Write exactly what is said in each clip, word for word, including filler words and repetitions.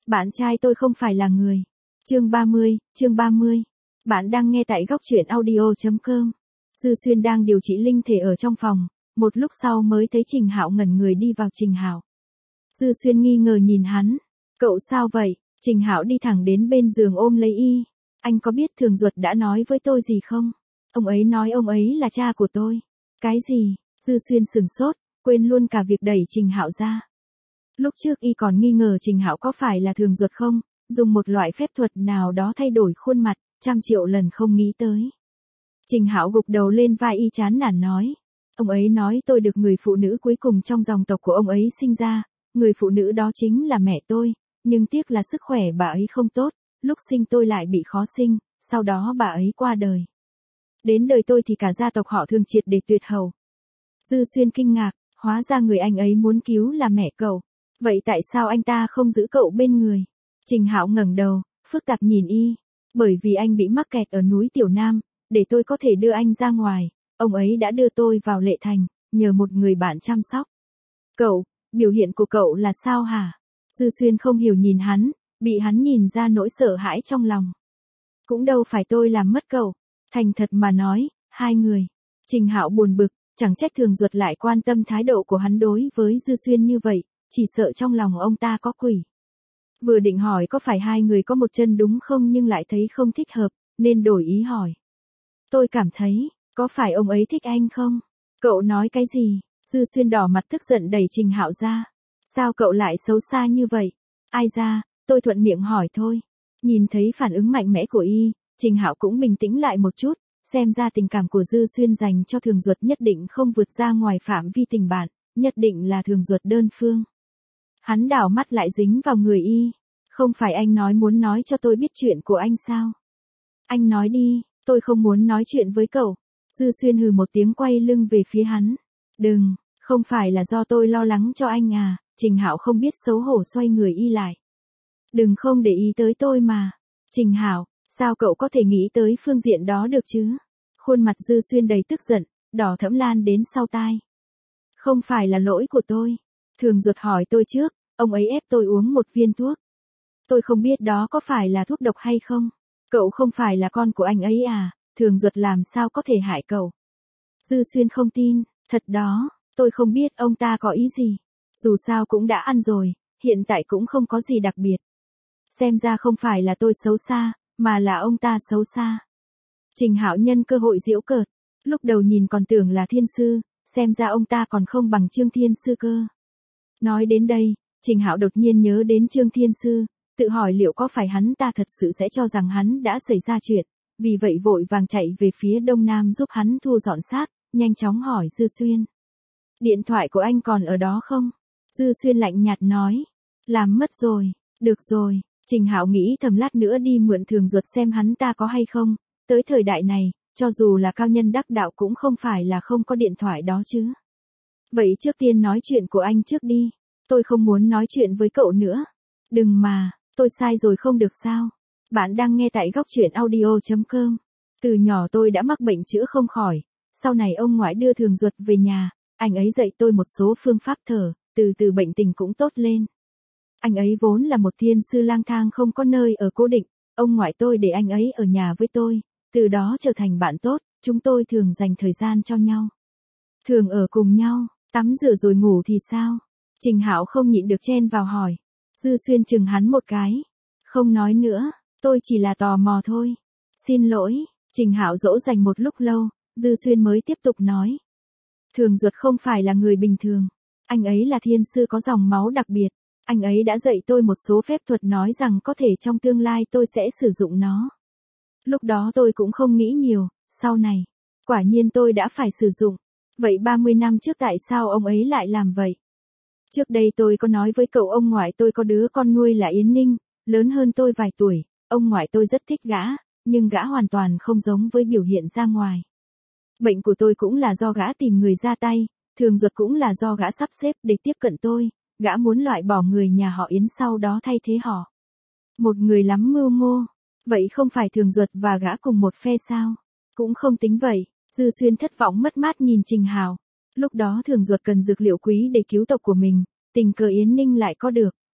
Bạn trai tôi không phải là người. Chương ba mươi, chương ba mươi. Bạn đang nghe tại góc truyện audio chấm com. Dư Xuyên đang điều trị linh thể ở trong phòng, một lúc sau mới thấy Trình Hạo ngẩn người đi vào. Trình Hạo. Dư Xuyên nghi ngờ nhìn hắn. Cậu sao vậy? Trình Hạo đi thẳng đến bên giường ôm lấy y. Anh có biết Thường Duật đã nói với tôi gì không? Ông ấy nói ông ấy là cha của tôi. Cái gì? Dư Xuyên sửng sốt, quên luôn cả việc đẩy Trình Hạo ra. Lúc trước y còn nghi ngờ Trình Hạo có phải là Thường Duật không, dùng một loại phép thuật nào đó thay đổi khuôn mặt, trăm triệu lần không nghĩ tới. Trình Hạo gục đầu lên vai y chán nản nói. Ông ấy nói tôi được người phụ nữ cuối cùng trong dòng tộc của ông ấy sinh ra, người phụ nữ đó chính là mẹ tôi, nhưng tiếc là sức khỏe bà ấy không tốt, lúc sinh tôi lại bị khó sinh, sau đó bà ấy qua đời. Đến đời tôi thì cả gia tộc họ Thường triệt để tuyệt hậu. Dư Xuyên kinh ngạc, hóa ra người anh ấy muốn cứu là mẹ cậu. Vậy tại sao anh ta không giữ cậu bên người? Trình Hạo ngẩng đầu, phức tạp nhìn y. Bởi vì anh bị mắc kẹt ở núi Tiểu Nam, để tôi có thể đưa anh ra ngoài, ông ấy đã đưa tôi vào Lệ Thành, nhờ một người bạn chăm sóc. Cậu, biểu hiện của cậu là sao hả? Dư Xuyên không hiểu nhìn hắn, bị hắn nhìn ra nỗi sợ hãi trong lòng. Cũng đâu phải tôi làm mất cậu, thành thật mà nói, hai người. Trình Hạo buồn bực, chẳng trách Thường Duật lại quan tâm thái độ của hắn đối với Dư Xuyên như vậy, chỉ sợ trong lòng ông ta có quỷ. Vừa định hỏi có phải hai người có một chân đúng không nhưng lại thấy không thích hợp, nên đổi ý hỏi. Tôi cảm thấy, có phải ông ấy thích anh không? Cậu nói cái gì? Dư Xuyên đỏ mặt tức giận đẩy Trình Hạo ra. Sao cậu lại xấu xa như vậy? Ai ra, tôi thuận miệng hỏi thôi. Nhìn thấy phản ứng mạnh mẽ của y, Trình Hạo cũng bình tĩnh lại một chút, xem ra tình cảm của Dư Xuyên dành cho Thường Duật nhất định không vượt ra ngoài phạm vi tình bạn, nhất định là Thường Duật đơn phương. Hắn đảo mắt lại dính vào người y. Không phải anh nói muốn nói cho tôi biết chuyện của anh sao? Anh nói đi, tôi không muốn nói chuyện với cậu. Dư Xuyên hừ một tiếng quay lưng về phía hắn. Đừng, không phải là do tôi lo lắng cho anh à? Trình Hạo không biết xấu hổ xoay người y lại. Đừng không để ý tới tôi mà. Trình Hạo, sao cậu có thể nghĩ tới phương diện đó được chứ? Khuôn mặt Dư Xuyên đầy tức giận, đỏ thẫm lan đến sau tai. Không phải là lỗi của tôi. Thường Duật hỏi tôi trước, ông ấy ép tôi uống một viên thuốc. Tôi không biết đó có phải là thuốc độc hay không. Cậu không phải là con của anh ấy à? Thường Duật làm sao có thể hại cậu? Dư Xuyên không tin, thật đó, tôi không biết ông ta có ý gì. Dù sao cũng đã ăn rồi, hiện tại cũng không có gì đặc biệt. Xem ra không phải là tôi xấu xa, mà là ông ta xấu xa. Trình Hạo nhân cơ hội giễu cợt, lúc đầu nhìn còn tưởng là thiên sư, xem ra ông ta còn không bằng Trương Thiên Sư cơ. Nói đến đây, Trình Hạo đột nhiên nhớ đến Trương Thiên Sư, tự hỏi liệu có phải hắn ta thật sự sẽ cho rằng hắn đã xảy ra chuyện, vì vậy vội vàng chạy về phía đông nam giúp hắn thu dọn xác, nhanh chóng hỏi Dư Xuyên. Điện thoại của anh còn ở đó không? Dư Xuyên lạnh nhạt nói. Làm mất rồi, được rồi, Trình Hạo nghĩ thầm lát nữa đi mượn Thường Duật xem hắn ta có hay không, tới thời đại này, cho dù là cao nhân đắc đạo cũng không phải là không có điện thoại đó chứ. Vậy trước tiên nói chuyện của anh trước đi, tôi không muốn nói chuyện với cậu nữa. Đừng mà, tôi sai rồi không được sao? Bạn đang nghe tại góc truyện audio chấm com. Từ nhỏ tôi đã mắc bệnh chữa không khỏi, sau này ông ngoại đưa Thường Duật về nhà, anh ấy dạy tôi một số phương pháp thở, từ từ bệnh tình cũng tốt lên. Anh ấy vốn là một thiên sư lang thang không có nơi ở cố định, ông ngoại tôi để anh ấy ở nhà với tôi, từ đó trở thành bạn tốt, chúng tôi thường dành thời gian cho nhau. Thường ở cùng nhau, tắm rửa rồi ngủ thì sao? Trình Hạo không nhịn được chen vào hỏi. Dư Xuyên chừng hắn một cái. Không nói nữa, tôi chỉ là tò mò thôi. Xin lỗi, Trình Hạo dỗ dành một lúc lâu, Dư Xuyên mới tiếp tục nói. Thường Duật không phải là người bình thường, anh ấy là thiên sư có dòng máu đặc biệt, anh ấy đã dạy tôi một số phép thuật nói rằng có thể trong tương lai tôi sẽ sử dụng nó. Lúc đó tôi cũng không nghĩ nhiều, sau này, quả nhiên tôi đã phải sử dụng. Vậy ba mươi năm trước tại sao ông ấy lại làm vậy? Trước đây tôi có nói với cậu ông ngoại tôi có đứa con nuôi là Yến Ninh, lớn hơn tôi vài tuổi, ông ngoại tôi rất thích gã, nhưng gã hoàn toàn không giống với biểu hiện ra ngoài. Bệnh của tôi cũng là do gã tìm người ra tay, Thường Duật cũng là do gã sắp xếp để tiếp cận tôi, gã muốn loại bỏ người nhà họ Yến sau đó thay thế họ. Một người lắm mưu mô, vậy không phải Thường Duật và gã cùng một phe sao? Cũng không tính vậy, Dư Xuyên thất vọng mất mát nhìn Trình Hạo. Lúc đó Thường Duật cần dược liệu quý để cứu tộc của mình, tình cờ Yến Ninh lại có được,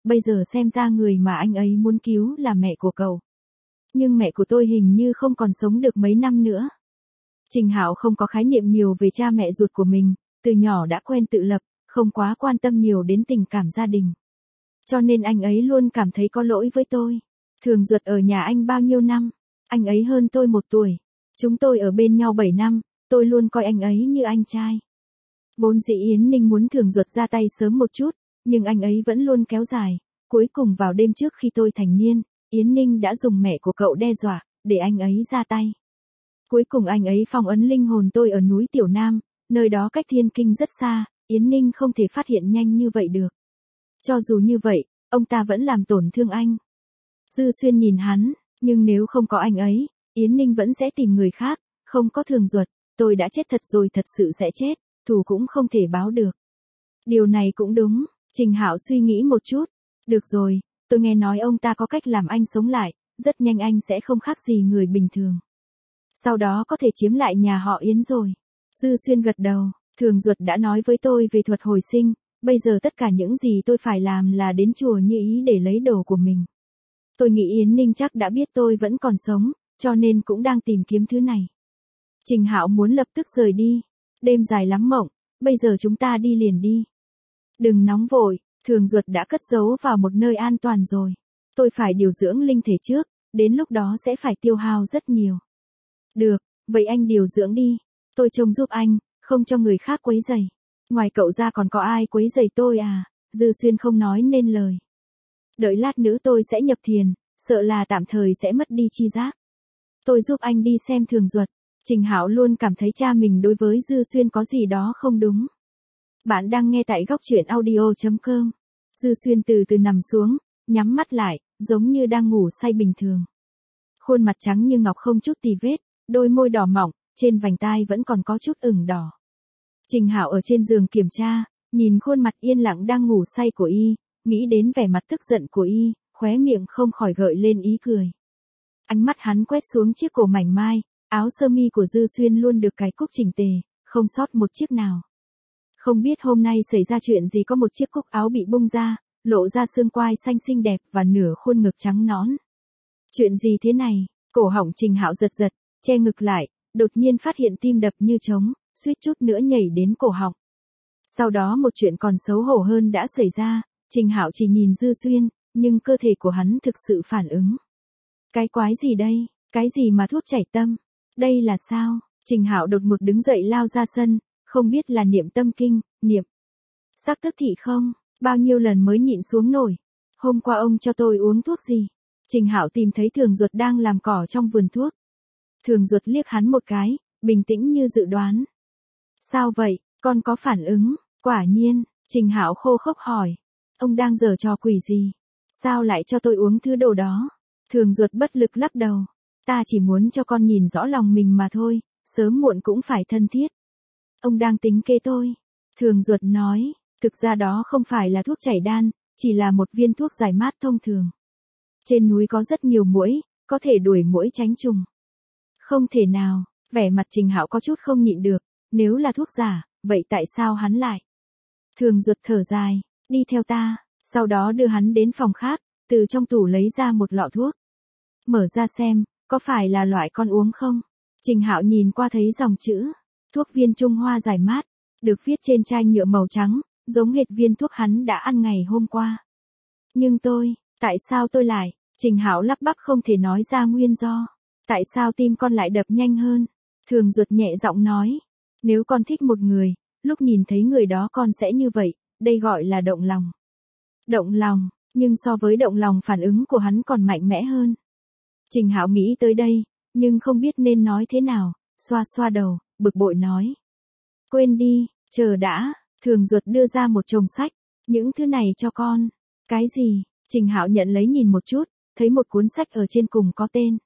bây giờ xem ra người mà anh ấy muốn cứu là mẹ của cậu. Nhưng mẹ của tôi hình như không còn sống được mấy năm nữa. Trình Hạo không có khái niệm nhiều về cha mẹ ruột của mình, từ nhỏ đã quen tự lập, không quá quan tâm nhiều đến tình cảm gia đình. Cho nên anh ấy luôn cảm thấy có lỗi với tôi. Thường Duật ở nhà anh bao nhiêu năm? Anh ấy hơn tôi một tuổi. Chúng tôi ở bên nhau bảy năm, tôi luôn coi anh ấy như anh trai. Vốn dĩ Yến Ninh muốn Thường Duật ra tay sớm một chút, nhưng anh ấy vẫn luôn kéo dài. Cuối cùng vào đêm trước khi tôi thành niên, Yến Ninh đã dùng mẹ của cậu đe dọa, để anh ấy ra tay. Cuối cùng anh ấy phong ấn linh hồn tôi ở núi Tiểu Nam, nơi đó cách Thiên Kinh rất xa, Yến Ninh không thể phát hiện nhanh như vậy được. Cho dù như vậy, ông ta vẫn làm tổn thương anh. Dư Xuyên nhìn hắn, nhưng nếu không có anh ấy, Yến Ninh vẫn sẽ tìm người khác, không có Thường Duật, tôi đã chết thật rồi, thật sự sẽ chết, thù cũng không thể báo được. Điều này cũng đúng, Trình Hạo suy nghĩ một chút. Được rồi, tôi nghe nói ông ta có cách làm anh sống lại, rất nhanh anh sẽ không khác gì người bình thường. Sau đó có thể chiếm lại nhà họ Yến rồi. Dư Xuyên gật đầu, Thường Duật đã nói với tôi về thuật hồi sinh, bây giờ tất cả những gì tôi phải làm là đến chùa Như Ý để lấy đồ của mình. Tôi nghĩ Yến Ninh chắc đã biết tôi vẫn còn sống, cho nên cũng đang tìm kiếm thứ này. Trình Hạo muốn lập tức rời đi. Đêm dài lắm mộng, bây giờ chúng ta đi liền đi. Đừng nóng vội, Thường Duật đã cất giấu vào một nơi an toàn rồi. Tôi phải điều dưỡng linh thể trước, đến lúc đó sẽ phải tiêu hao rất nhiều. Được, vậy anh điều dưỡng đi. Tôi trông giúp anh, không cho người khác quấy rầy. Ngoài cậu ra còn có ai quấy rầy tôi à? Dư Xuyên không nói nên lời. Đợi lát nữa tôi sẽ nhập thiền, sợ là tạm thời sẽ mất đi chi giác. Tôi giúp anh đi xem Thường Duật. Trình Hạo luôn cảm thấy cha mình đối với Dư Xuyên có gì đó không đúng. Bạn đang nghe tại góc truyện audio chấm com. Dư Xuyên từ từ nằm xuống, nhắm mắt lại, giống như đang ngủ say bình thường. Khuôn mặt trắng như ngọc không chút tì vết, đôi môi đỏ mọng, trên vành tai vẫn còn có chút ửng đỏ. Trình Hạo ở trên giường kiểm tra, nhìn khuôn mặt yên lặng đang ngủ say của y, nghĩ đến vẻ mặt tức giận của y, khóe miệng không khỏi gợi lên ý cười. Ánh mắt hắn quét xuống chiếc cổ mảnh mai, áo sơ mi của Dư Xuyên luôn được cài cúc chỉnh tề, không sót một chiếc nào. Không biết hôm nay xảy ra chuyện gì, có một chiếc cúc áo bị bung ra, lộ ra xương quai xanh xinh đẹp và nửa khuôn ngực trắng nõn. Chuyện gì thế này? Cổ họng Trình Hạo giật giật, che ngực lại, đột nhiên phát hiện tim đập như trống, suýt chút nữa nhảy đến cổ họng. Sau đó một chuyện còn xấu hổ hơn đã xảy ra, Trình Hạo chỉ nhìn Dư Xuyên, nhưng cơ thể của hắn thực sự phản ứng. Cái quái gì đây? Cái gì mà thuốc chảy tâm? Đây là sao? Trình Hạo đột ngột đứng dậy lao ra sân, không biết là niệm tâm kinh, niệm sắc tức thị không? Bao nhiêu lần mới nhịn xuống nổi? Hôm qua ông cho tôi uống thuốc gì? Trình Hạo tìm thấy Thường Duật đang làm cỏ trong vườn thuốc. Thường Duật liếc hắn một cái, bình tĩnh như dự đoán. Sao vậy, con có phản ứng? Quả nhiên, Trình Hạo khô khốc hỏi. Ông đang giở trò quỷ gì? Sao lại cho tôi uống thứ đồ đó? Thường Duật bất lực lắc đầu. Ta chỉ muốn cho con nhìn rõ lòng mình mà thôi, sớm muộn cũng phải thân thiết. Ông đang tính kế tôi. Thường Duật nói, thực ra đó không phải là thuốc chảy đan, chỉ là một viên thuốc giải mát thông thường. Trên núi có rất nhiều muỗi, có thể đuổi muỗi tránh trùng. Không thể nào, vẻ mặt Trình Hạo có chút không nhịn được, nếu là thuốc giả, vậy tại sao hắn lại? Thường Duật thở dài, đi theo ta, sau đó đưa hắn đến phòng khác, từ trong tủ lấy ra một lọ thuốc. Mở ra xem, có phải là loại con uống không? Trình Hạo nhìn qua thấy dòng chữ, thuốc viên Trung Hoa giải mát, được viết trên chai nhựa màu trắng, giống hệt viên thuốc hắn đã ăn ngày hôm qua. Nhưng tôi, tại sao tôi lại? Trình Hạo lắp bắp không thể nói ra nguyên do. Tại sao tim con lại đập nhanh hơn? Thường Duật nhẹ giọng nói, nếu con thích một người, lúc nhìn thấy người đó con sẽ như vậy, đây gọi là động lòng. Động lòng, nhưng so với động lòng phản ứng của hắn còn mạnh mẽ hơn. Trình Hạo nghĩ tới đây, nhưng không biết nên nói thế nào, xoa xoa đầu, bực bội nói. Quên đi, chờ đã, Thường Duật đưa ra một chồng sách, những thứ này cho con. Cái gì? Trình Hạo nhận lấy nhìn một chút, thấy một cuốn sách ở trên cùng có tên.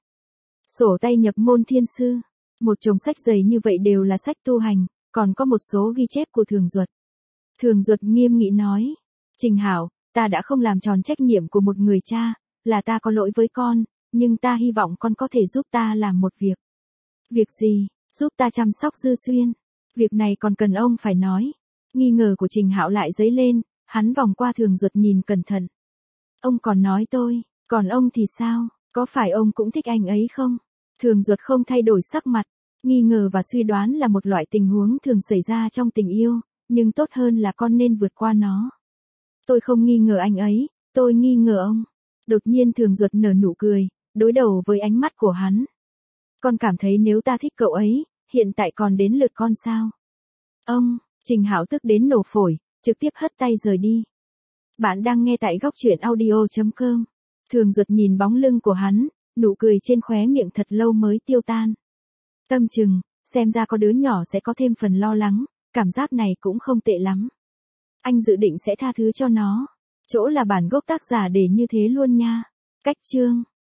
Sổ tay nhập môn thiên sư. Một chồng sách dày như vậy đều là sách tu hành, còn có một số ghi chép của Thường Duật. Thường Duật nghiêm nghị nói, Trình Hạo, ta đã không làm tròn trách nhiệm của một người cha, là ta có lỗi với con, nhưng ta hy vọng con có thể giúp ta làm một việc. Việc gì? Giúp ta chăm sóc Dư Xuyên. Việc này còn cần ông phải nói. Nghi ngờ của Trình Hạo lại dấy lên, hắn vòng qua Thường Duật nhìn cẩn thận. Ông còn nói tôi, còn ông thì sao, có phải ông cũng thích anh ấy không? Thường Duật không thay đổi sắc mặt, nghi ngờ và suy đoán là một loại tình huống thường xảy ra trong tình yêu, nhưng tốt hơn là con nên vượt qua nó. Tôi không nghi ngờ anh ấy, tôi nghi ngờ ông. Đột nhiên Thường Duật nở nụ cười, đối đầu với ánh mắt của hắn. Con cảm thấy nếu ta thích cậu ấy, hiện tại còn đến lượt con sao? Ông, Trình Hạo tức đến nổ phổi, trực tiếp hất tay rời đi. Bạn đang nghe tại góc truyện audio chấm com. Thường Duật nhìn bóng lưng của hắn, nụ cười trên khóe miệng thật lâu mới tiêu tan. Tâm Trừng, xem ra có đứa nhỏ sẽ có thêm phần lo lắng, cảm giác này cũng không tệ lắm. Anh dự định sẽ tha thứ cho nó. Chỗ là bản gốc tác giả để như thế luôn nha. Cách chương